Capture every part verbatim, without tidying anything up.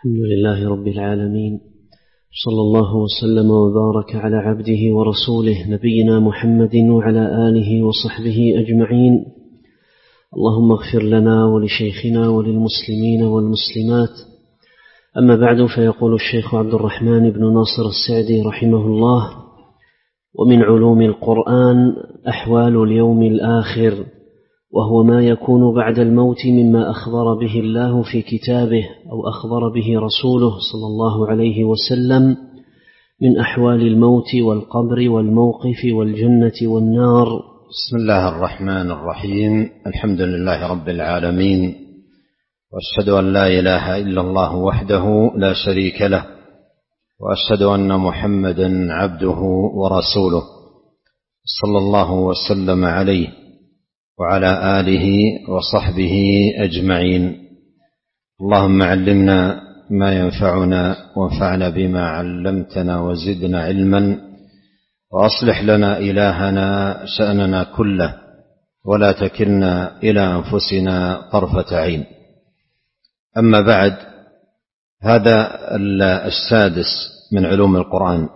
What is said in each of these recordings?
الحمد لله رب العالمين، صلى الله وسلم وبارك على عبده ورسوله نبينا محمد وعلى آله وصحبه أجمعين. اللهم اغفر لنا ولشيخنا وللمسلمين والمسلمات. أما بعد، فيقول الشيخ عبد الرحمن بن ناصر السعدي رحمه الله: ومن علوم القرآن أحوال اليوم الآخر، وهو ما يكون بعد الموت مما أخبر به الله في كتابه أو أخبر به رسوله صلى الله عليه وسلم من أحوال الموت والقبر والموقف والجنة والنار. بسم الله الرحمن الرحيم. الحمد لله رب العالمين، وأشهد أن لا إله إلا الله وحده لا شريك له، وأشهد أن محمدا عبده ورسوله صلى الله وسلم عليه وعلى آله وصحبه أجمعين. اللهم علمنا ما ينفعنا وانفعنا بما علمتنا وزدنا علما، وأصلح لنا إلهنا شأننا كله، ولا تكلنا إلى أنفسنا طرفة عين. أما بعد، هذا السادس من علوم القرآن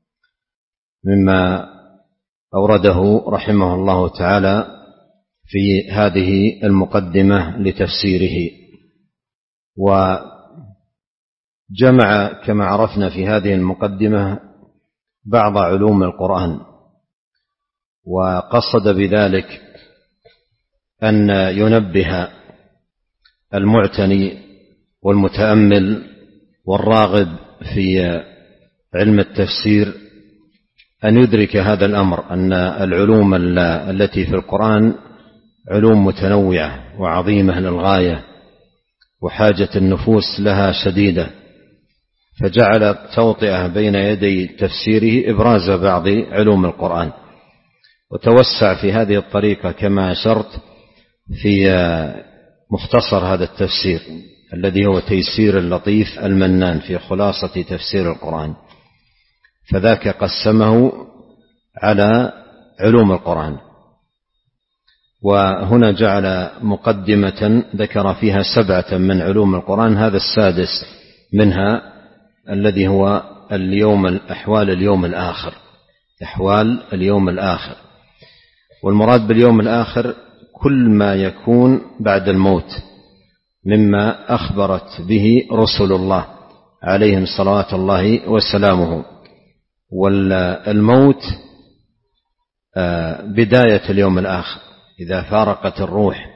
مما أورده رحمه الله تعالى في هذه المقدمة لتفسيره، وجمع كما عرفنا في هذه المقدمة بعض علوم القرآن، وقصد بذلك أن ينبه المعتني والمتأمل والراغب في علم التفسير أن يدرك هذا الأمر، أن العلوم التي في القرآن علوم متنوعة وعظيمة للغاية، وحاجة النفوس لها شديدة، فجعل توطئة بين يدي تفسيره إبراز بعض علوم القرآن، وتوسع في هذه الطريقة كما أشرت في مختصر هذا التفسير الذي هو تيسير اللطيف المنان في خلاصة تفسير القرآن، فذاك قسمه على علوم القرآن. وهنا جعل مقدمة ذكر فيها سبعة من علوم القرآن، هذا السادس منها الذي هو اليوم أحوال اليوم الآخر. أحوال اليوم الآخر، والمراد باليوم الآخر كل ما يكون بعد الموت مما أخبرت به رسل الله عليهم صلوات الله وسلامه. والموت بداية اليوم الآخر، إذا فارقت الروح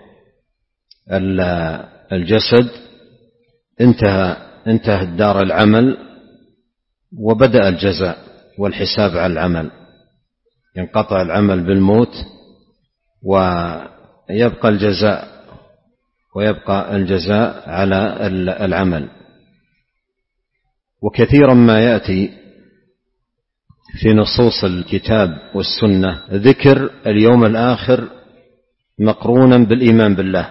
الجسد انتهى انتهى الدار العمل، وبدأ الجزاء والحساب على العمل. ينقطع العمل بالموت ويبقى الجزاء ويبقى الجزاء على العمل. وكثيرا ما يأتي في نصوص الكتاب والسنة ذكر اليوم الآخر مقرونا بالإيمان بالله،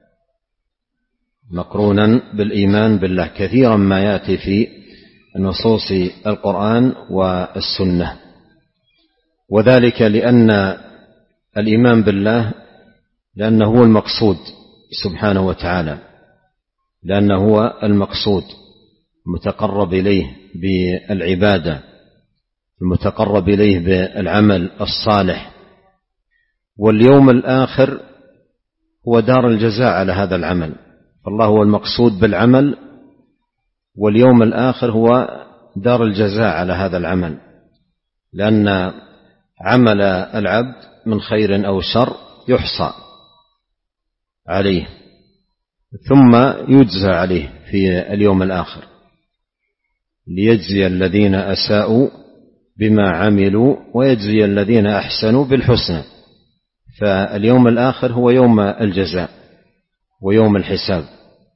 مقرونا بالإيمان بالله، كثيرا ما يأتي في نصوص القرآن والسنة، وذلك لأن الإيمان بالله لأنه هو المقصود سبحانه وتعالى، لأنه هو المقصود المتقرب إليه بالعبادة، المتقرب إليه بالعمل الصالح. واليوم الآخر هو دار الجزاء على هذا العمل، فالله هو المقصود بالعمل، واليوم الآخر هو دار الجزاء على هذا العمل، لأن عمل العبد من خير أو شر يحصى عليه ثم يجزى عليه في اليوم الآخر، ليجزي الذين أساءوا بما عملوا ويجزي الذين أحسنوا بالحسنى. فاليوم الآخر هو يوم الجزاء ويوم الحساب،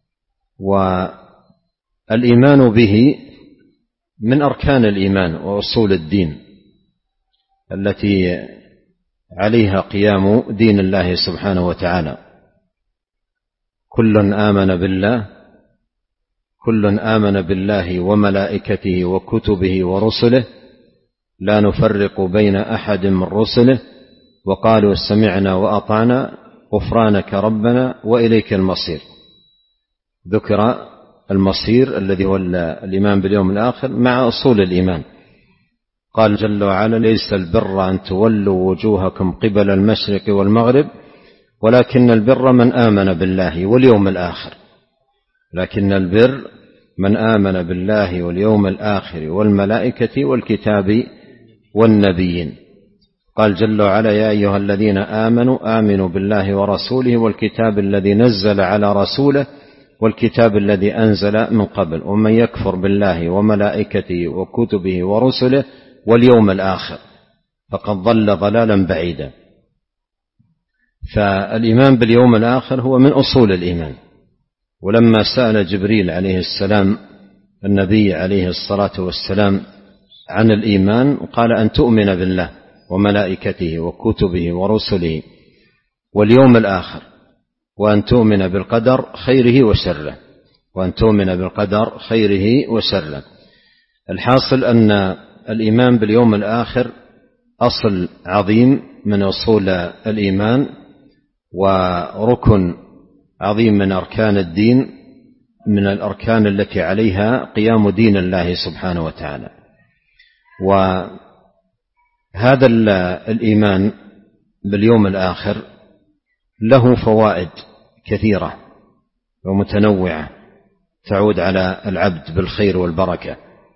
والإيمان به من أركان الإيمان وأصول الدين التي عليها قيام دين الله سبحانه وتعالى. كل آمن بالله كل آمن بالله وملائكته وكتبه ورسله لا نفرق بين أحد من رسله وقالوا سمعنا وأطعنا غفرانك ربنا وإليك المصير. ذكر المصير الذي هو الإيمان باليوم الآخر مع أصول الإيمان. قال جل وعلا: ليس البر أن تولوا وجوهكم قبل المشرق والمغرب ولكن البر من آمن بالله واليوم الآخر لكن البر من آمن بالله واليوم الآخر والملائكة والكتاب والنبيين. قال جل وعلا: يا أيها الذين آمنوا آمنوا بالله ورسوله والكتاب الذي نزل على رسوله والكتاب الذي أنزل من قبل ومن يكفر بالله وملائكته وكتبه ورسله واليوم الآخر فقد ضل ضلالا بعيدا. فالإيمان باليوم الآخر هو من أصول الإيمان. ولما سأل جبريل عليه السلام النبي عليه الصلاة والسلام عن الإيمان قال: أن تؤمن بالله وملائكته وكتبه ورسله واليوم الآخر وأن تؤمن بالقدر خيره وشره وأن تؤمن بالقدر خيره وشره. الحاصل أن الإيمان باليوم الآخر أصل عظيم من أصول الإيمان وركن عظيم من أركان الدين، من الأركان التي عليها قيام دين الله سبحانه وتعالى. وهذا الإيمان باليوم الآخر له فوائد كثيرة ومتنوعة تعود على العبد بالخير والبركة.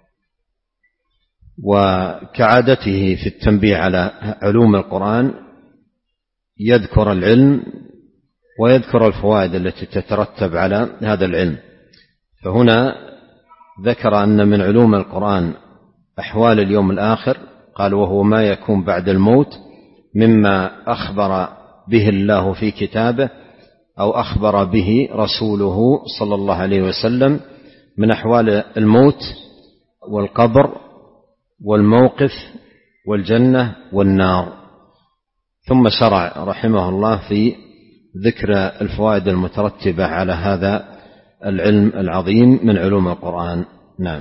وكعادته في التنبيه على علوم القرآن يذكر العلم ويذكر الفوائد التي تترتب على هذا العلم. فهنا ذكر أن من علوم القرآن أحوال اليوم الآخر، قال: وهو ما يكون بعد الموت مما أخبر به الله في كتابه أو أخبر به رسوله صلى الله عليه وسلم من أحوال الموت والقبر والموقف والجنة والنار. ثم شرع رحمه الله في ذكر الفوائد المترتبة على هذا العلم العظيم من علوم القرآن. نعم.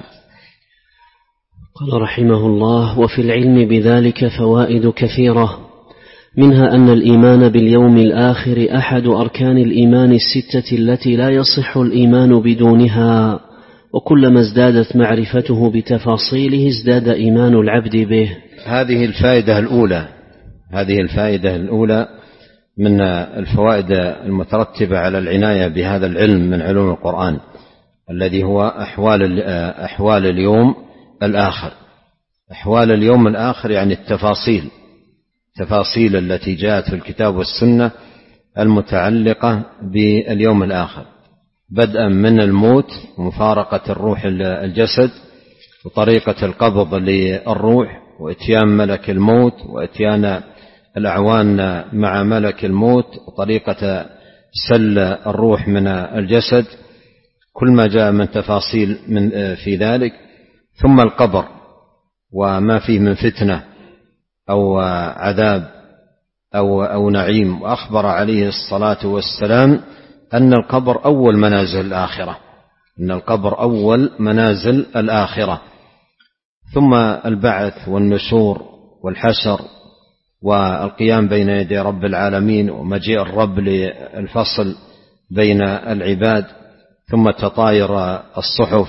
قال رحمه الله: وفي العلم بذلك فوائد كثيرة، منها أن الإيمان باليوم الآخر أحد أركان الإيمان الستة التي لا يصح الإيمان بدونها، وكلما ازدادت معرفته بتفاصيله ازداد إيمان العبد به. هذه الفائدة الأولى هذه الفائدة الأولى من الفوائد المترتبة على العناية بهذا العلم من علوم القرآن الذي هو أحوال أحوال اليوم الآخر. أحوال اليوم الآخر يعني التفاصيل تفاصيل التي جاءت في الكتاب والسنة المتعلقة باليوم الآخر، بدءا من الموت ومفارقة الروح الجسد وطريقة القبض للروح وإتيان ملك الموت وإتيان الأعوان مع ملك الموت وطريقة سل الروح من الجسد، كل ما جاء من تفاصيل من في ذلك. ثم القبر وما فيه من فتنة أو عذاب أو, أو نعيم. وأخبر عليه الصلاة والسلام أن القبر أول منازل الآخرة أن القبر أول منازل الآخرة. ثم البعث والنشور والحشر والقيام بين يدي رب العالمين ومجيء الرب للفصل بين العباد، ثم تطاير الصحف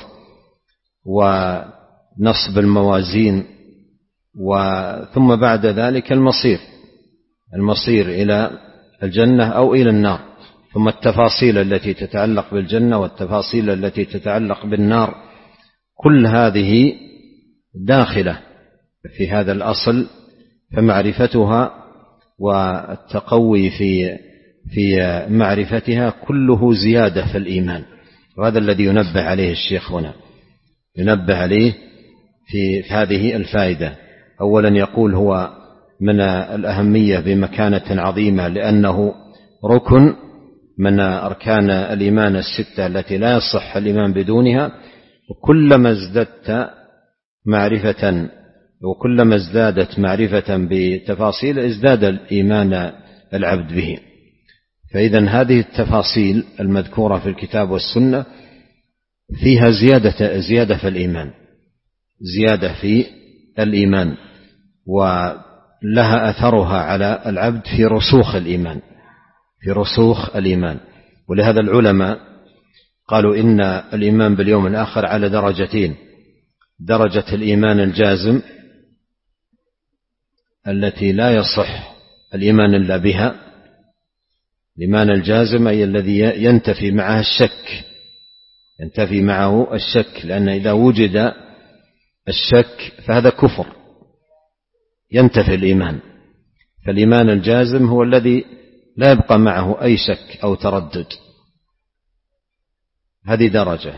ونصب الموازين، وثم بعد ذلك المصير المصير إلى الجنة أو إلى النار، ثم التفاصيل التي تتعلق بالجنة والتفاصيل التي تتعلق بالنار. كل هذه داخلة في هذا الأصل، فمعرفتها والتقوي في في معرفتها كله زيادة في الإيمان. وهذا الذي ينبه عليه الشيخ هنا، ينبه عليه في هذه الفائدة. أولا يقول هو من الأهمية بمكانة عظيمة لأنه ركن من أركان الإيمان الستة التي لا يصح الإيمان بدونها. وكلما ازددت معرفة وكلما ازدادت معرفة بتفاصيل ازداد الإيمان العبد به. فإذا هذه التفاصيل المذكورة في الكتاب والسنة فيها زيادة زيادة في الإيمان زيادة في الإيمان ولها أثرها على العبد في رسوخ الإيمان في رسوخ الإيمان. ولهذا العلماء قالوا إن الإيمان باليوم الآخر على درجتين: درجة الإيمان الجازم التي لا يصح الإيمان إلا بها، الإيمان الجازم أي الذي ينتفي معه الشك، ينتفي معه الشك، لأن إذا وجد الشك فهذا كفر ينتفي الإيمان. فالإيمان الجازم هو الذي لا يبقى معه أي شك أو تردد، هذه درجة.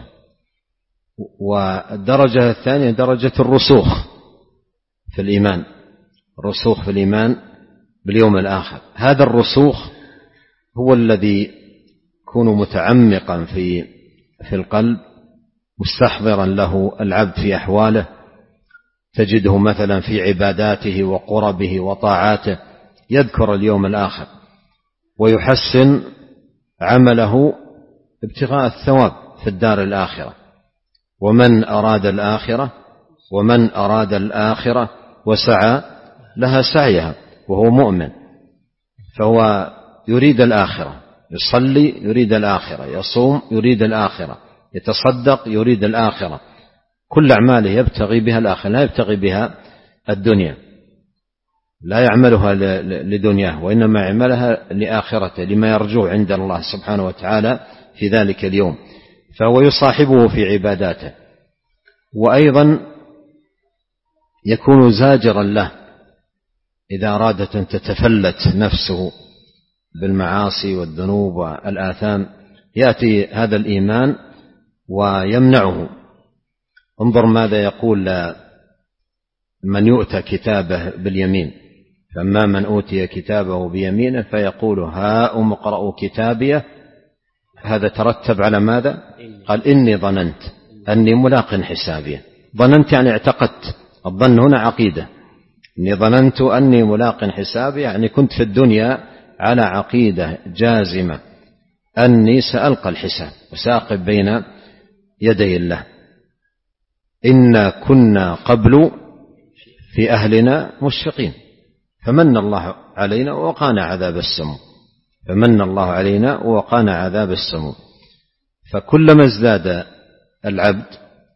والدرجة الثانية درجة الرسوخ في الإيمان، الرسوخ في الإيمان باليوم الآخر. هذا الرسوخ هو الذي يكون متعمقا في في القلب، مستحضرا له العبد في أحواله، تجده مثلا في عباداته وقربه وطاعاته يذكر اليوم الآخر ويحسن عمله ابتغاء الثواب في الدار الآخرة. ومن أراد الآخرة ومن أراد الآخرة وسعى لها سعيها وهو مؤمن، فهو يريد الآخرة، يصلي يريد الآخرة، يصوم يريد الآخرة، يتصدق يريد الآخرة، كل أعماله يبتغي بها الآخرة، لا يبتغي بها الدنيا، لا يعملها لدنياه وإنما يعملها لآخرته، لما يرجو عند الله سبحانه وتعالى في ذلك اليوم، فهو يصاحبه في عباداته. وأيضا يكون زاجرا له إذا أرادت أن تتفلت نفسه بالمعاصي والذنوب والآثام، يأتي هذا الإيمان ويمنعه. انظر ماذا يقول من يؤتى كتابه باليمين: فأما من أوتي كتابه بيمينه فيقول هاؤم اقرءوا كتابيه. هذا ترتب على ماذا؟ قال إني ظننت أني ملاق حسابيه. ظننت يعني اعتقدت، الظن هنا عقيدة. إني ظننت أني ملاق حسابي يعني كنت في الدنيا على عقيدة جازمة أني سألقى الحساب وسأقف بين يدي الله. إنا كنا قبل في أهلنا مشفقين فمن الله علينا ووقانا عذاب السموم، فمن الله علينا ووقانا عذاب السموم. فكلما ازداد العبد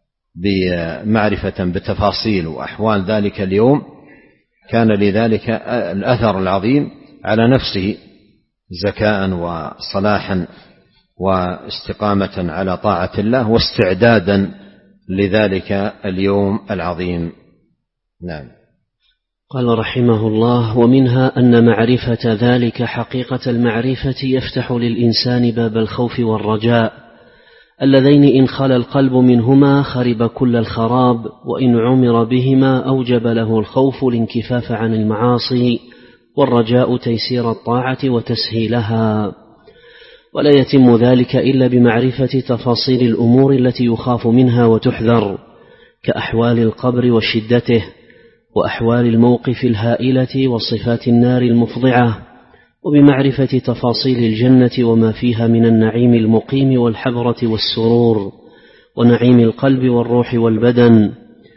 بمعرفة بتفاصيل وأحوال ذلك اليوم كان لذلك الأثر العظيم على نفسه زكاء وصلاحا واستقامة على طاعة الله واستعدادا لذلك اليوم العظيم. نعم. قال رحمه الله: ومنها أن معرفة ذلك حقيقة المعرفة يفتح للإنسان باب الخوف والرجاء اللذين إن خلا القلب منهما خرب كل الخراب، وإن عمر بهما أوجب له الخوف الانكفاف عن المعاصي والرجاء تيسير الطاعة وتسهيلها. ولا يتم ذلك إلا بمعرفة تفاصيل الأمور التي يخاف منها وتحذر، كأحوال القبر وشدته، وأحوال الموقف الهائلة وصفات النار المفضعة، وبمعرفة تفاصيل الجنة وما فيها من النعيم المقيم والحبرة والسرور ونعيم القلب والروح والبدن،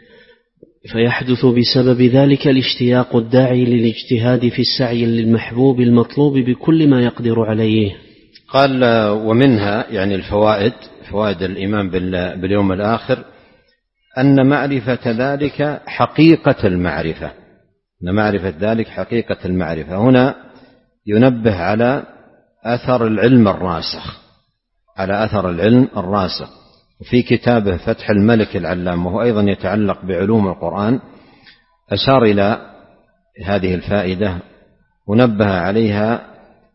فيحدث بسبب ذلك الاشتياق الداعي للاجتهاد في السعي للمحبوب المطلوب بكل ما يقدر عليه. قال: ومنها يعني الفوائد، فوائد الإيمان باليوم الآخر، أن معرفة ذلك حقيقة المعرفة، أن معرفة ذلك حقيقة المعرفة. هنا ينبه على أثر العلم الراسخ، على أثر العلم الراسخ. وفي كتابه فتح الملك العلام وهو أيضا يتعلق بعلوم القرآن أشار إلى هذه الفائدة ونبه عليها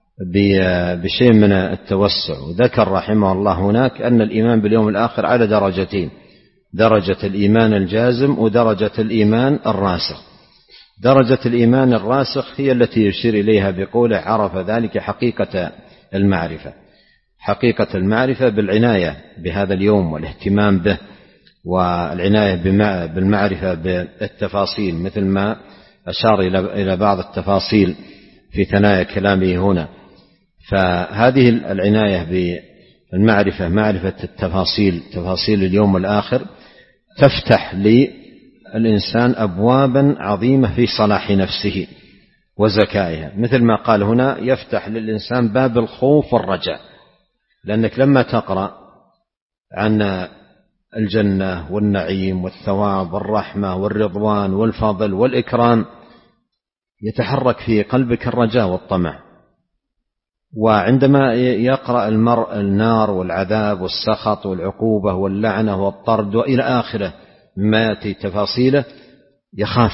بشيء من التوسع، وذكر رحمه الله هناك أن الإيمان باليوم الآخر على درجتين: درجة الإيمان الجازم ودرجة الإيمان الراسخ. درجة الإيمان الراسخ هي التي يشير إليها بقوله: عرف ذلك حقيقة المعرفة. حقيقة المعرفة بالعناية بهذا اليوم والاهتمام به، والعناية بالمعرفة بالتفاصيل، مثل ما أشار إلى بعض التفاصيل في ثنايا كلامه هنا. فهذه العناية بالمعرفة، معرفة التفاصيل، تفاصيل اليوم الآخر، تفتح للإنسان أبوابا عظيمة في صلاح نفسه وزكائها، مثل ما قال هنا: يفتح للإنسان باب الخوف والرجاء. لأنك لما تقرأ عن الجنة والنعيم والثواب والرحمة والرضوان والفضل والإكرام يتحرك في قلبك الرجاء والطمع. وعندما يقرأ المرء النار والعذاب والسخط والعقوبة واللعنة والطرد وإلى آخره مما يأتي تفاصيله يخاف.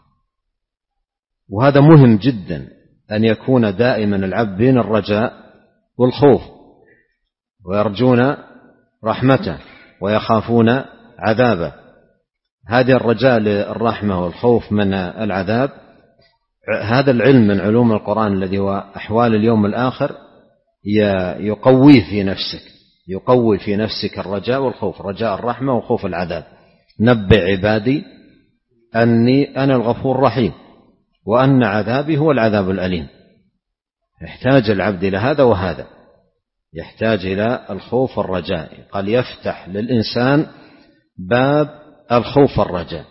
وهذا مهم جدا أن يكون دائما العبد بين الرجاء والخوف، ويرجون رحمته ويخافون عذابه. هذا الرجاء للرحمة والخوف من العذاب، هذا العلم من علوم القرآن الذي هو أحوال اليوم الآخر يقوي في نفسك يقوي في نفسك الرجاء والخوف، رجاء الرحمة وخوف العذاب. نبئ عبادي أني أنا الغفور الرحيم وأن عذابي هو العذاب الأليم. يحتاج العبد إلى هذا وهذا، يحتاج إلى الخوف والرجاء. قال يفتح للإنسان باب الخوف والرجاء.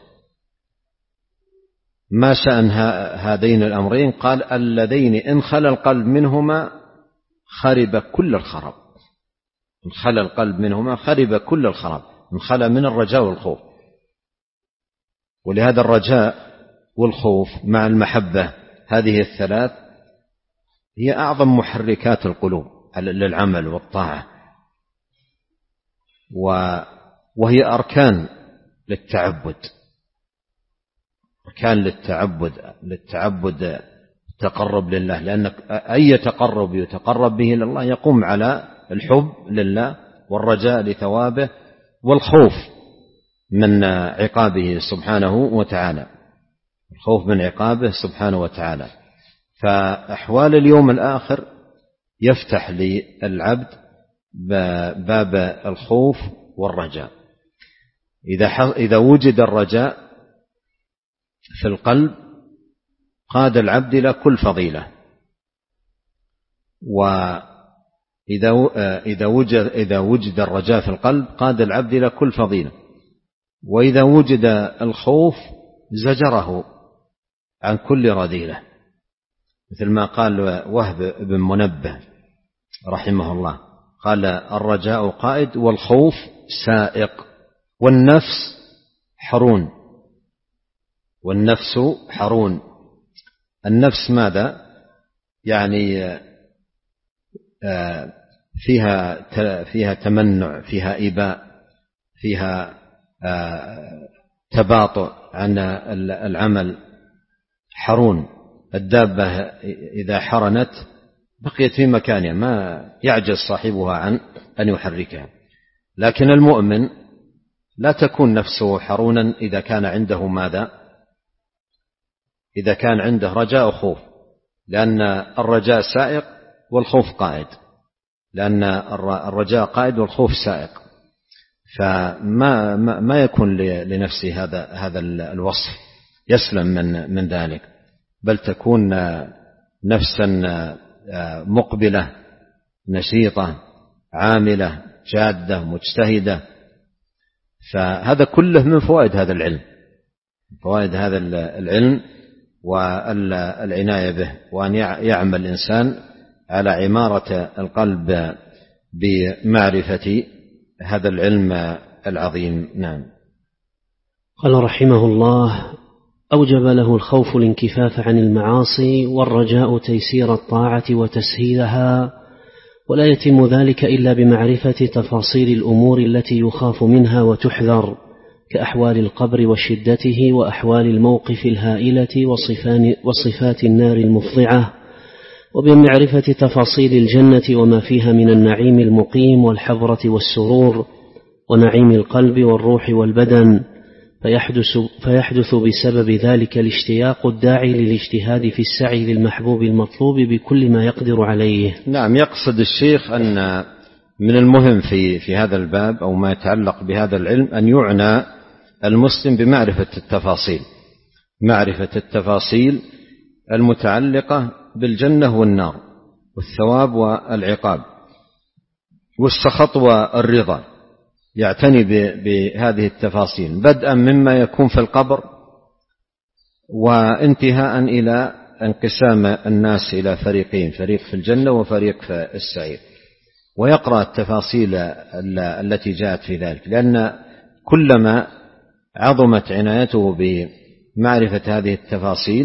ما شأن هذين الأمرين؟ قال اللذين إن خلا القلب منهما خرب كل الخراب. إن خلا القلب منهما خرب كل الخراب، إن خلا من الرجاء والخوف. ولهذا الرجاء والخوف مع المحبة هذه الثلاث هي أعظم محركات القلوب للعمل والطاعة، وهي أركان للتعبد أركان للتعبد للتعبد التقرب لله. لأن أي تقرب يتقرب به إلى الله يقوم على الحب لله والرجاء لثوابه والخوف من عقابه سبحانه وتعالى الخوف من عقابه سبحانه وتعالى. فأحوال اليوم الآخر يفتح للعبد باب الخوف والرجاء. إذا وجد الرجاء في القلب قاد العبد إلى كل فضيلة، وإذا إذا وجد إذا وجد الرجاء في القلب قاد العبد إلى كل فضيلة، وإذا وجد الخوف زجره عن كل رذيلة، مثل ما قال وهب بن منبه رحمه الله، قال الرجاء قائد والخوف سائق والنفس حرون. والنفس حرون. النفس ماذا؟ يعني فيها فيها تمنع، فيها إباء، فيها تباطؤ عن العمل. حرون. الدابة إذا حرنت بقيت في مكانها، ما يعجز صاحبها عن أن يحركها. لكن المؤمن لا تكون نفسه حرونا إذا كان عنده ماذا؟ إذا كان عنده رجاء وخوف، لأن الرجاء سائق والخوف قائد، لأن الرجاء قائد والخوف سائق. فما ما يكون لنفسه هذا هذا الوصف، يسلم من من ذلك، بل تكون نفسا مقبلة نشيطة عاملة جادة مجتهدة. فهذا كله من فوائد هذا العلم، فوائد هذا العلم والعناية به، وأن يعمل الإنسان على عمارة القلب بمعرفة هذا العلم العظيم. نعم. قال رحمه الله: أوجب له الخوف الانكفاف عن المعاصي، والرجاء تيسير الطاعة وتسهيلها، ولا يتم ذلك إلا بمعرفة تفاصيل الأمور التي يخاف منها وتحذر، كأحوال القبر وشدته، وأحوال الموقف الهائلة، وصفات النار المفضعة، وبمعرفة تفاصيل الجنة وما فيها من النعيم المقيم والحضرة والسرور، ونعيم القلب والروح والبدن، فيحدث, فيحدث بسبب ذلك الاشتياق الداعي للاجتهاد في السعي للمحبوب المطلوب بكل ما يقدر عليه. نعم. يقصد الشيخ أن من المهم في في هذا الباب أو ما يتعلق بهذا العلم أن يعنى المسلم بمعرفة التفاصيل، معرفة التفاصيل المتعلقة بالجنة والنار والثواب والعقاب والسخط والرضا. يعتني بهذه التفاصيل بدءا مما يكون في القبر، وانتهاء إلى انقسام الناس إلى فريقين، فريق في الجنة وفريق في السعير. ويقرأ التفاصيل التي جاءت في ذلك، لأن كلما عظمت عنايته بمعرفة هذه التفاصيل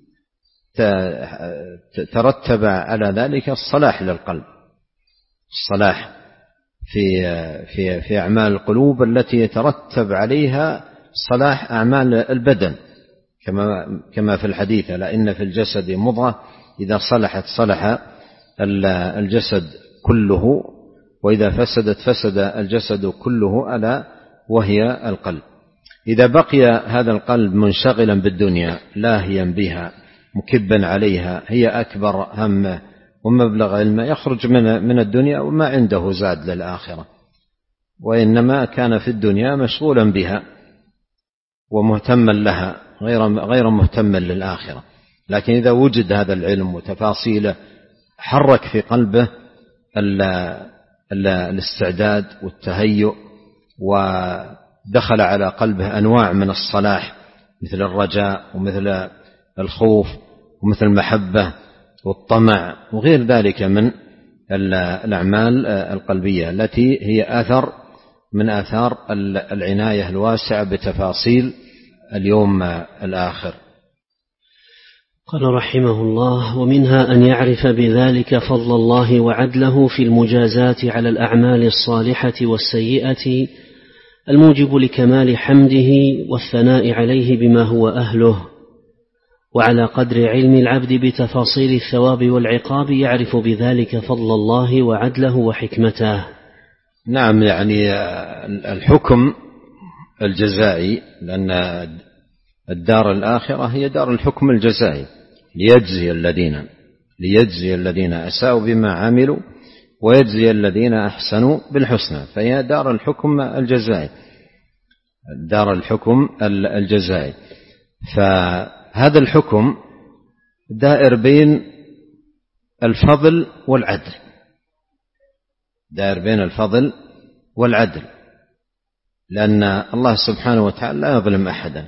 ترتب على ذلك الصلاح للقلب، الصلاح في في في أعمال القلوب التي يترتب عليها صلاح أعمال البدن، كما كما في الحديث: ألا إن في الجسد مضغة إذا صلحت صلح الجسد كله وإذا فسدت فسد الجسد كله، ألا وهي القلب. إذا بقي هذا القلب منشغلا بالدنيا لاهيا بها مكبا عليها، هي أكبر همه ومبلغ علمه، يخرج من من الدنيا وما عنده زاد للآخرة، وإنما كان في الدنيا مشغولا بها ومهتما لها غير غير مهتما للآخرة. لكن إذا وجد هذا العلم وتفاصيله حرك في قلبه الاستعداد والتهيؤ، ودخل على قلبه أنواع من الصلاح مثل الرجاء ومثل الخوف ومثل المحبة والطمع وغير ذلك من الأعمال القلبية التي هي أثر من آثار العناية الواسعة بتفاصيل اليوم الآخر. قال رحمه الله: ومنها أن يعرف بذلك فضل الله وعدله في المجازات على الأعمال الصالحة والسيئة الموجب لكمال حمده والثناء عليه بما هو أهله، وعلى قدر علم العبد بتفاصيل الثواب والعقاب يعرف بذلك فضل الله وعدله وحكمته. نعم، يعني الحكم الجزائي، لأن الدار الآخرة هي دار الحكم الجزائي، ليجزي الذين ليجزي الذين أساءوا بما عملوا ويجزي الذين أحسنوا بالحسنى، فهي دار الحكم الجزائي، دار الحكم الجزائي. فهذا الحكم دائر بين الفضل والعدل، دائر بين الفضل والعدل، لأن الله سبحانه وتعالى لا يظلم أحدا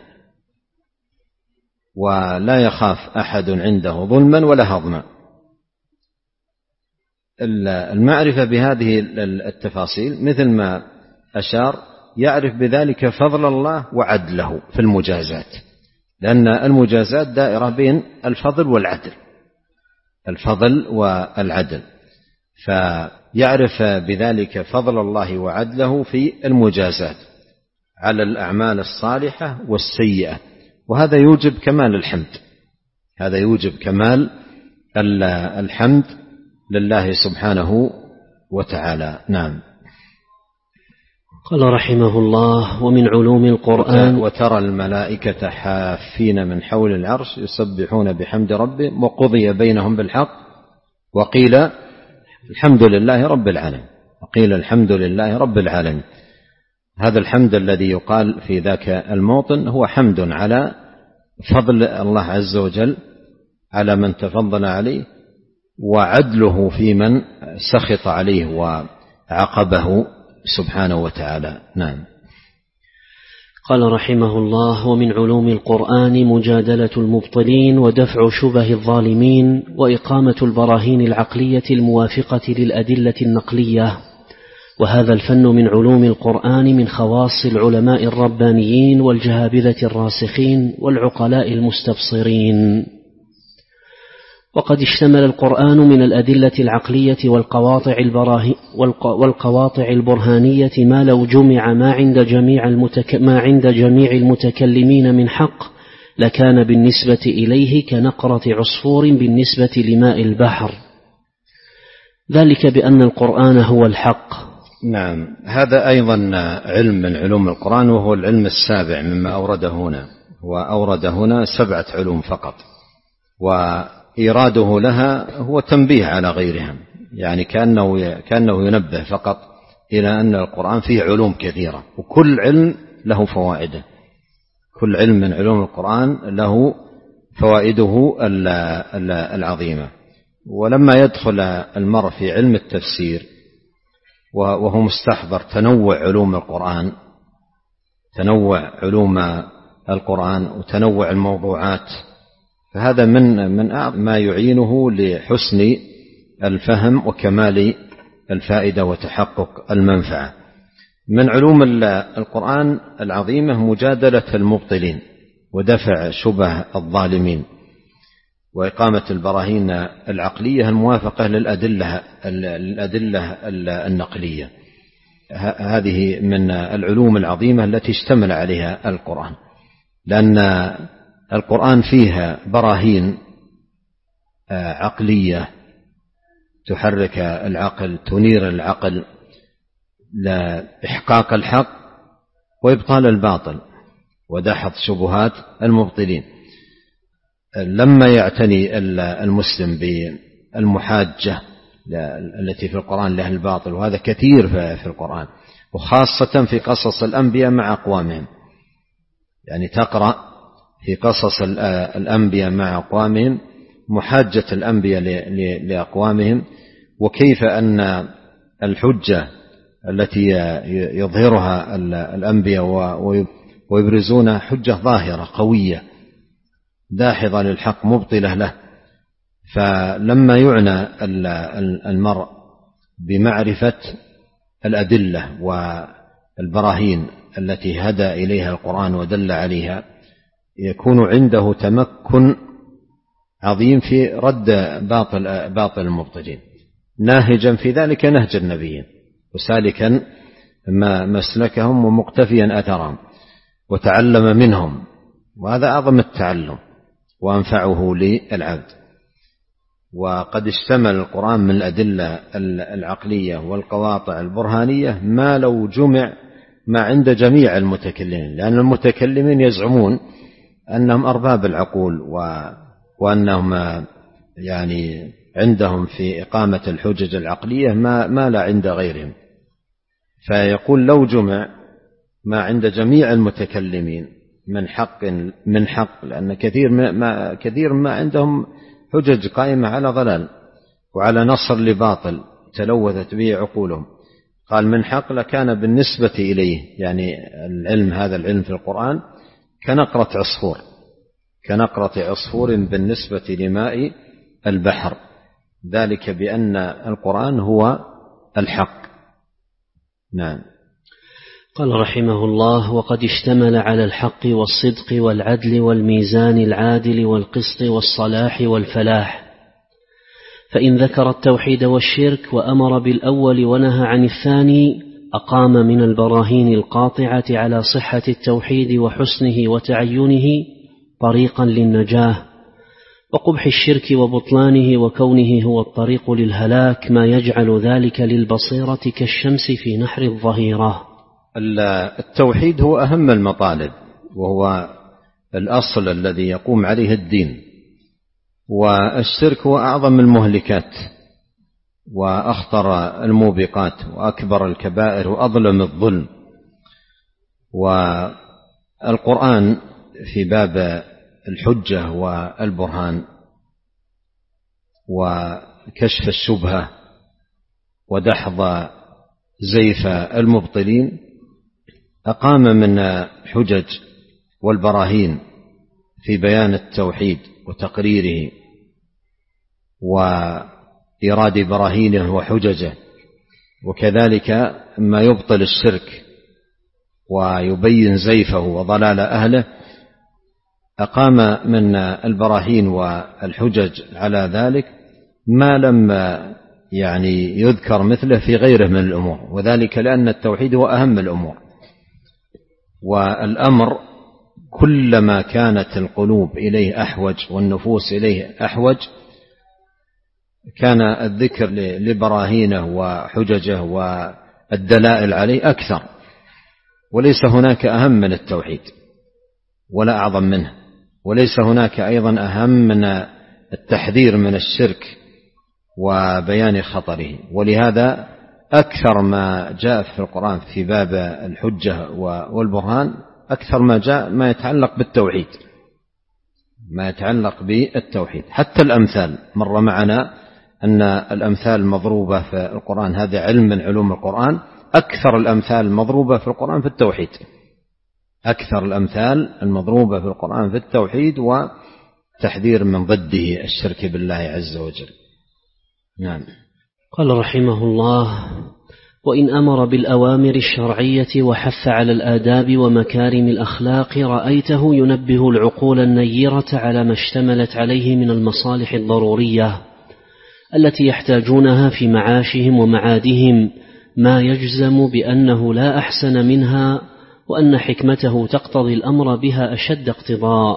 ولا يخاف أحد عنده ظلما ولا هضما. المعرفة بهذه التفاصيل مثل ما أشار يعرف بذلك فضل الله وعدله في المجازات، لأن المجازات دائرة بين الفضل والعدل، الفضل والعدل، فيعرف بذلك فضل الله وعدله في المجازات على الأعمال الصالحة والسيئة، وهذا يوجب كمال الحمد، هذا يوجب كمال الحمد لله سبحانه وتعالى. نعم. قال رحمه الله: ومن علوم القرآن: وترى الملائكة حافين من حول العرش يسبحون بحمد ربهم وقضي بينهم بالحق وقيل الحمد لله رب العالمين، وقيل الحمد لله رب العالمين. هذا الحمد الذي يقال في ذاك الموطن هو حمد على فضل الله عز وجل على من تفضل عليه، وعدله في من سخط عليه وعاقبه سبحانه وتعالى. نعم. قال رحمه الله: ومن علوم القرآن مجادلة المبطلين ودفع شبه الظالمين وإقامة البراهين العقلية الموافقة للأدلة النقلية، وهذا الفن من علوم القرآن من خواص العلماء الربانيين والجهابذة الراسخين والعقلاء المستبصرين. وقد اشتمل القرآن من الأدلة العقلية والقواطع, والقواطع البرهانية ما لو جمع ما عند جميع, المتك... ما عند جميع المتكلمين من حق لكان بالنسبة إليه كنقرة عصفور بالنسبة لماء البحر، ذلك بأن القرآن هو الحق. نعم، هذا أيضا علم من علوم القرآن، وهو العلم السابع مما أورده هنا، وأورد هنا سبعة علوم فقط، وإيراده لها هو تنبيه على غيرها، يعني كأنه, كأنه ينبه فقط إلى أن القرآن فيه علوم كثيرة، وكل علم له فوائده، كل علم من علوم القرآن له فوائده العظيمة. ولما يدخل المرء في علم التفسير وهو مستحضر تنوع علوم القرآن، تنوع علوم القرآن وتنوع الموضوعات، فهذا من من ما يعينه لحسن الفهم وكمال الفائدة وتحقق المنفعة. من علوم القرآن العظيمة مجادلة المبطلين ودفع شبه الظالمين وإقامة البراهين العقلية الموافقة للأدلة الأدلة النقلية. هذه من العلوم العظيمة التي اشتمل عليها القرآن، لأن القرآن فيها براهين عقلية تحرك العقل، تنير العقل لإحقاق الحق وإبطال الباطل ودحض شبهات المبطلين. لما يعتني المسلم بالمحاجة التي في القرآن لأهل الباطل، وهذا كثير في القرآن وخاصة في قصص الأنبياء مع أقوامهم، يعني تقرأ في قصص الأنبياء مع أقوامهم محاجة الأنبياء لأقوامهم، وكيف أن الحجة التي يظهرها الأنبياء ويبرزونها حجة ظاهرة قوية داحضة للحق مبطلة له. فلما يعنى المرء بمعرفة الأدلة والبراهين التي هدى إليها القرآن ودل عليها، يكون عنده تمكن عظيم في رد باطل باطل المبطلين، ناهجا في ذلك نهج النبيين وسالكا ما مسلكهم ومقتفيا أثرهم وتعلم منهم، وهذا أعظم التعلم وأنفعه للعبد. وقد اشتمل القرآن من الأدلة العقلية والقواطع البرهانية ما لو جمع ما عند جميع المتكلمين، لأن المتكلمين يزعمون أنهم أرباب العقول وأنهم يعني عندهم في إقامة الحجج العقلية ما, ما لا عند غيرهم، فيقول لو جمع ما عند جميع المتكلمين من حق من حق، لأن كثير ما كثير ما عندهم حجج قائمة على ضلال وعلى نصر لباطل تلوثت به عقولهم، قال من حق لكان بالنسبة إليه، يعني العلم هذا العلم في القرآن كنقرة عصفور كنقرة عصفور بالنسبة لماء البحر، ذلك بأن القرآن هو الحق. نعم. قال رحمه الله: وقد اشتمل على الحق والصدق والعدل والميزان العادل والقسط والصلاح والفلاح، فإن ذكر التوحيد والشرك وأمر بالأول ونهى عن الثاني أقام من البراهين القاطعة على صحة التوحيد وحسنه وتعينه طريقا للنجاة، وقبح الشرك وبطلانه وكونه هو الطريق للهلاك ما يجعل ذلك للبصيرة كالشمس في نحر الظهيرة. التوحيد هو أهم المطالب وهو الأصل الذي يقوم عليه الدين، والشرك هو أعظم المهلكات وأخطر الموبقات وأكبر الكبائر وأظلم الظلم. والقرآن في باب الحجة والبرهان وكشف الشبهة ودحض زيف المبطلين أقام من حجج والبراهين في بيان التوحيد وتقريره وإيراد براهينه وحججه، وكذلك ما يبطل الشرك ويبين زيفه وضلال أهله أقام من البراهين والحجج على ذلك ما لم يعني يذكر مثله في غيره من الأمور، وذلك لأن التوحيد هو أهم الأمور. والأمر كلما كانت القلوب إليه أحوج والنفوس إليه أحوج كان الذكر لبراهينه وحججه والدلائل عليه أكثر، وليس هناك أهم من التوحيد ولا أعظم منه، وليس هناك أيضا أهم من التحذير من الشرك وبيان خطره. ولهذا أكثر ما جاء في القرآن في باب الحجة والبرهان أكثر ما جاء ما يتعلق بالتوحيد ما يتعلق بالتوحيد حتى الأمثال مر معنا أن الأمثال مضروبة في القرآن، هذا علم من علوم القرآن، أكثر الأمثال المضروبة في القرآن في التوحيد أكثر الأمثال المضروبة في القرآن في التوحيد وتحذير من ضده الشرك بالله عز وجل. نعم. قال رحمه الله: وإن أمر بالأوامر الشرعية وحث على الآداب ومكارم الأخلاق رأيته ينبه العقول النيرة على ما اشتملت عليه من المصالح الضرورية التي يحتاجونها في معاشهم ومعادهم، ما يجزم بأنه لا أحسن منها، وأن حكمته تقتضي الأمر بها أشد اقتضاء.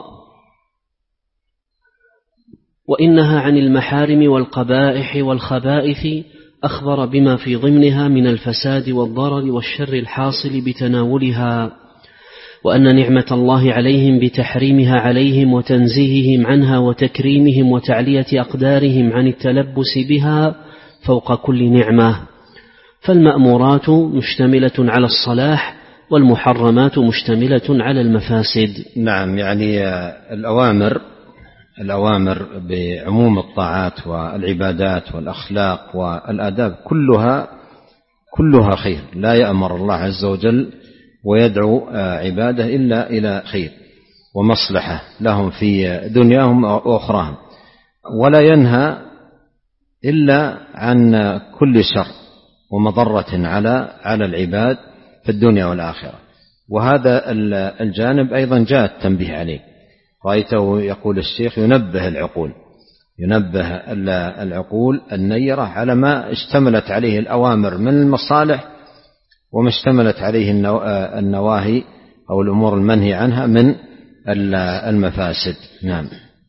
وإنها عن المحارم والقبائح والخبائث أخبر بما في ضمنها من الفساد والضرر والشر الحاصل بتناولها، وأن نعمة الله عليهم بتحريمها عليهم وتنزيههم عنها وتكريمهم وتعلية أقدارهم عن التلبس بها فوق كل نعمة. فالمأمورات مشتملة على الصلاح والمحرمات مشتملة على المفاسد. نعم، يعني الأوامر الأوامر بعموم الطاعات والعبادات والأخلاق والآداب كلها كلها خير، لا يأمر الله عز وجل ويدعو عباده إلا إلى خير ومصلحة لهم في دنياهم وأخراهم، ولا ينهى إلا عن كل شر ومضرة على على العباد في الدنيا والآخرة. وهذا الجانب أيضا جاء التنبيه عليه، رأيته يقول الشيخ ينبه العقول ينبه العقول النيرة على ما اشتملت عليه الأوامر من المصالح وما اشتملت عليه النواهي أو الأمور المنهي عنها من المفاسد. نعم.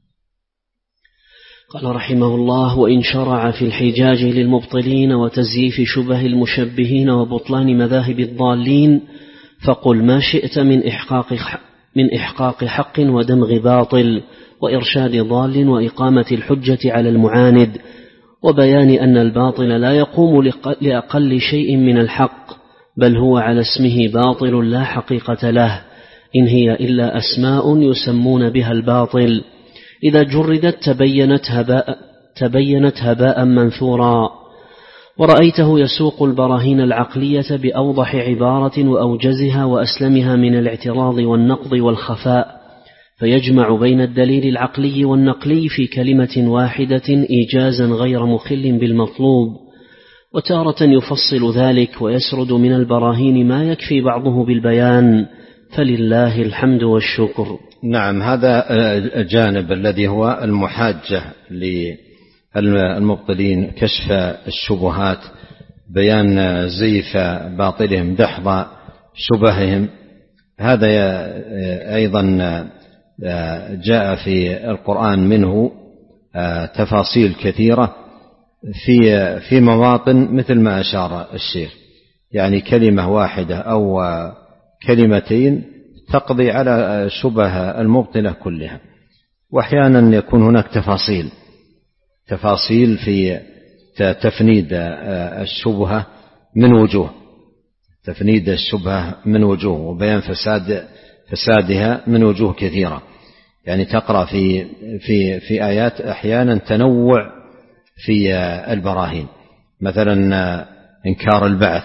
قال رحمه الله: وإن شرع في الحجاج للمبطلين وتزييف شبه المشبهين وبطلان مذاهب الضالين فقل ما شئت من إحقاق من إحقاق حق ودمغ باطل وإرشاد ضال وإقامة الحجة على المعاند وبيان أن الباطل لا يقوم لأقل شيء من الحق، بل هو على اسمه باطل لا حقيقة له، إن هي إلا أسماء يسمون بها الباطل، إذا جردت تبينت هباء, تبينت هباء منثورا. ورأيته يسوق البراهين العقلية بأوضح عبارة وأوجزها وأسلمها من الاعتراض والنقض والخفاء، فيجمع بين الدليل العقلي والنقلي في كلمة واحدة إيجازا غير مخل بالمطلوب، وتارة يفصل ذلك ويسرد من البراهين ما يكفي بعضه بالبيان، فلله الحمد والشكر. نعم، هذا الجانب الذي هو المحاجة للمبطلين، كشف الشبهات، بيان زيف باطلهم، دحض شبههم، هذا أيضا جاء في القرآن منه تفاصيل كثيرة في في مواطن مثل ما أشار الشيخ، يعني كلمة واحدة أو كلمتين تقضي على شبه المبطلة كلها. وأحيانا يكون هناك تفاصيل تفاصيل في تفنيد الشبهة من وجوه تفنيد الشبهة من وجوه وبيان فساد فسادها من وجوه كثيرة. يعني تقرأ في في في آيات أحيانا تنوع في البراهين، مثلا إنكار البعث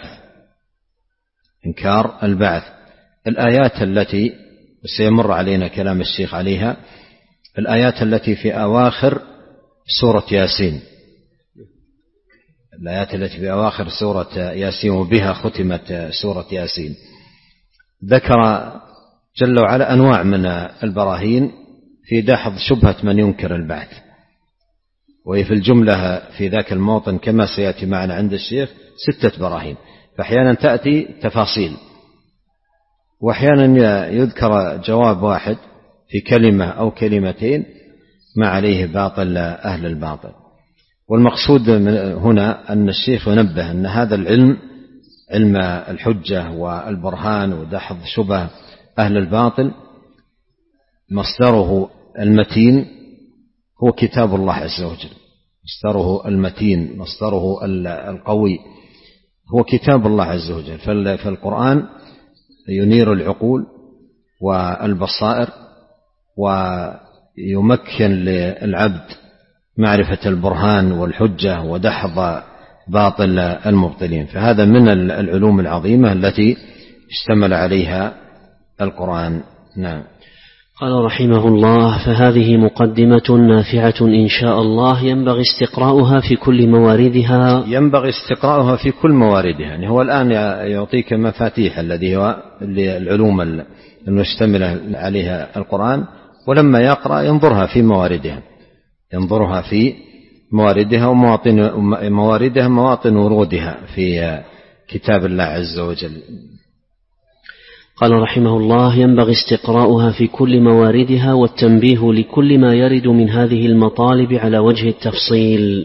إنكار البعث الآيات التي سيمر علينا كلام الشيخ عليها، الآيات التي في أواخر سورة ياسين الآيات التي في أواخر سورة ياسين وبها ختمت سورة ياسين، ذكر جل وعلا أنواع من البراهين في دحض شبهة من ينكر البعث، وهي في الجملة في ذاك الموطن كما سيأتي معنا عند الشيخ ستة براهين، فأحيانا تأتي تفاصيل، وأحيانا يذكر جواب واحد في كلمة أو كلمتين ما عليه باطل أهل الباطل. والمقصود هنا أن الشيخ ينبه أن هذا العلم، علم الحجة والبرهان ودحض شبه أهل الباطل، مصدره المتين هو كتاب الله عز وجل، مصدره المتين مصدره القوي هو كتاب الله عز وجل. فالقرآن ينير العقول والبصائر ويمكن للعبد معرفة البرهان والحجة ودحض باطل المبطلين، فهذا من العلوم العظيمة التي اشتمل عليها القرآن. نعم. قال رحمه الله: فهذه مقدمة نافعة إن شاء الله ينبغي استقراؤها في كل مواردها. ينبغي استقراؤها في كل مواردها، يعني هو الآن يعطيك مفاتيح الذي هو العلوم المشتملة عليها القرآن، ولما يقرأ ينظرها في مواردها ينظرها في مواردها ومواطن مواردها مواطن ورودها في كتاب الله عز وجل. قال رحمه الله: ينبغي استقراؤها في كل مواردها والتنبيه لكل ما يرد من هذه المطالب على وجه التفصيل،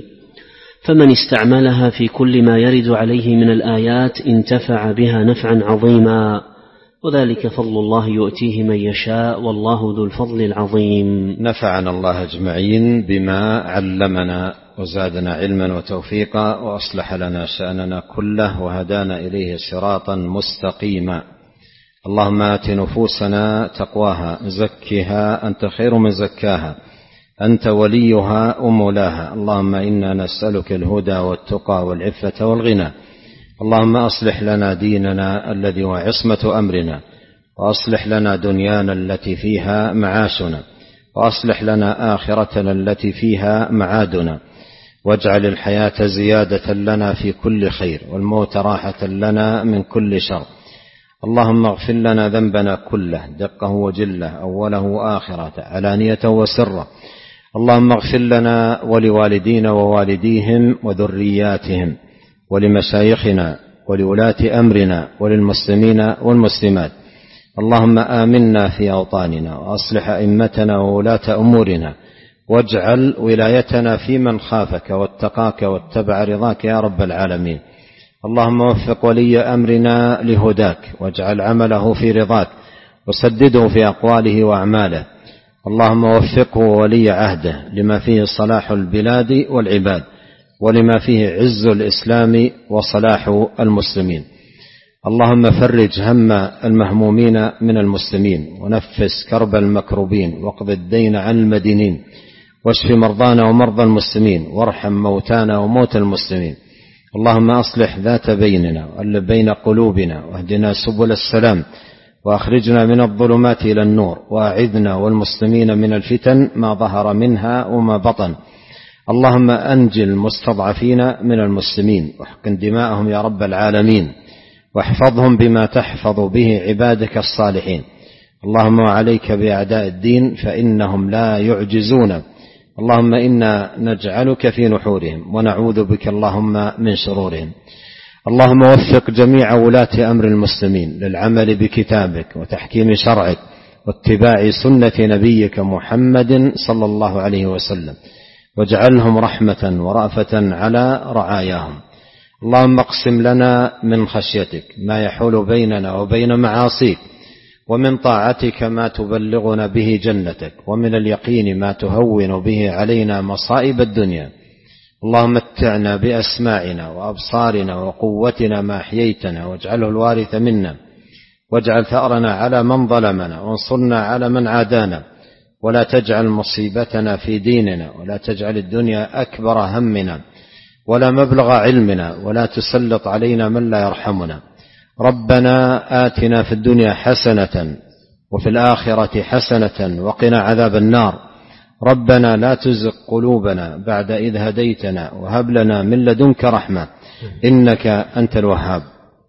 فمن استعملها في كل ما يرد عليه من الآيات انتفع بها نفعا عظيما، وذلك فضل الله يؤتيه من يشاء والله ذو الفضل العظيم. نفعنا الله أجمعين بما علمنا وزادنا علما وتوفيقا وأصلح لنا شأننا كله وهدانا إليه صراطا مستقيما. اللهم آت نفوسنا تقواها زكها أنت خير من زكاها أنت وليها ومولاها. اللهم إنا نسألك الهدى والتقى والعفة والغنى. اللهم أصلح لنا ديننا الذي هو عصمة أمرنا، وأصلح لنا دنيانا التي فيها معاشنا، وأصلح لنا آخرتنا التي فيها معادنا، واجعل الحياة زيادة لنا في كل خير والموت راحة لنا من كل شر. اللهم اغفر لنا ذنبنا كله دقه وجله أوله وآخرة علانية وسره. اللهم اغفر لنا ولوالدينا ووالديهم وذرياتهم ولمشايخنا ولولاة أمرنا وللمسلمين والمسلمات. اللهم آمنا في أوطاننا وأصلح أئمتنا وولاة أمورنا، واجعل ولايتنا في من خافك واتقاك واتبع رضاك يا رب العالمين. اللهم وفق ولي أمرنا لهداك، واجعل عمله في رضاك، وسدده في أقواله وأعماله. اللهم وفقه ولي عهده لما فيه صلاح البلاد والعباد، ولما فيه عز الإسلام وصلاح المسلمين. اللهم فرج هم المهمومين من المسلمين، ونفس كرب المكروبين، واقض الدين عن المدينين، واشف مرضانا ومرضى المسلمين، وارحم موتانا وموتى المسلمين. اللهم أصلح ذات بيننا وألف بين قلوبنا، واهدنا سبل السلام، وأخرجنا من الظلمات إلى النور، وأعذنا والمسلمين من الفتن ما ظهر منها وما بطن. اللهم أنجِ المستضعفين من المسلمين، واحقن دماءهم يا رب العالمين، واحفظهم بما تحفظ به عبادك الصالحين. اللهم وعليك بأعداء الدين فإنهم لا يعجزون. اللهم إنا نجعلك في نحورهم ونعوذ بك اللهم من شرورهم. اللهم وفق جميع ولاة أمر المسلمين للعمل بكتابك وتحكيم شرعك واتباع سنة نبيك محمد صلى الله عليه وسلم، واجعلهم رحمة ورأفة على رعاياهم. اللهم اقسم لنا من خشيتك ما يحول بيننا وبين معاصيك، ومن طاعتك ما تبلغنا به جنتك، ومن اليقين ما تهون به علينا مصائب الدنيا. اللهم متعنا بأسماعنا وأبصارنا وقوتنا ما أحييتنا، واجعله الوارث منا، واجعل ثأرنا على من ظلمنا، وانصرنا على من عادانا، ولا تجعل مصيبتنا في ديننا، ولا تجعل الدنيا أكبر همنا ولا مبلغ علمنا، ولا تسلط علينا من لا يرحمنا. ربنا آتنا في الدنيا حسنة وفي الآخرة حسنة وقنا عذاب النار. ربنا لا تزغ قلوبنا بعد إذ هديتنا، وهب لنا من لدنك رحمة إنك أنت الوهاب.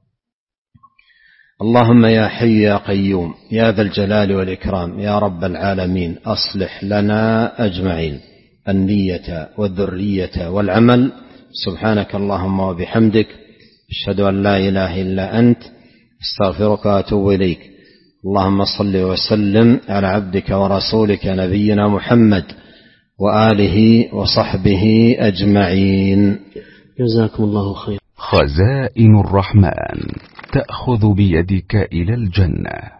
اللهم يا حي يا قيوم يا ذا الجلال والإكرام يا رب العالمين، أصلح لنا أجمعين النية والذرية والعمل. سبحانك اللهم وبحمدك، أشهد أن لا إله إلا أنت، استغفرك وأتوب إليك. اللهم صل وسلم على عبدك ورسولك نبينا محمد وآله وصحبه أجمعين. جزاكم الله خير. خزائن الرحمن تأخذ بيدك إلى الجنة.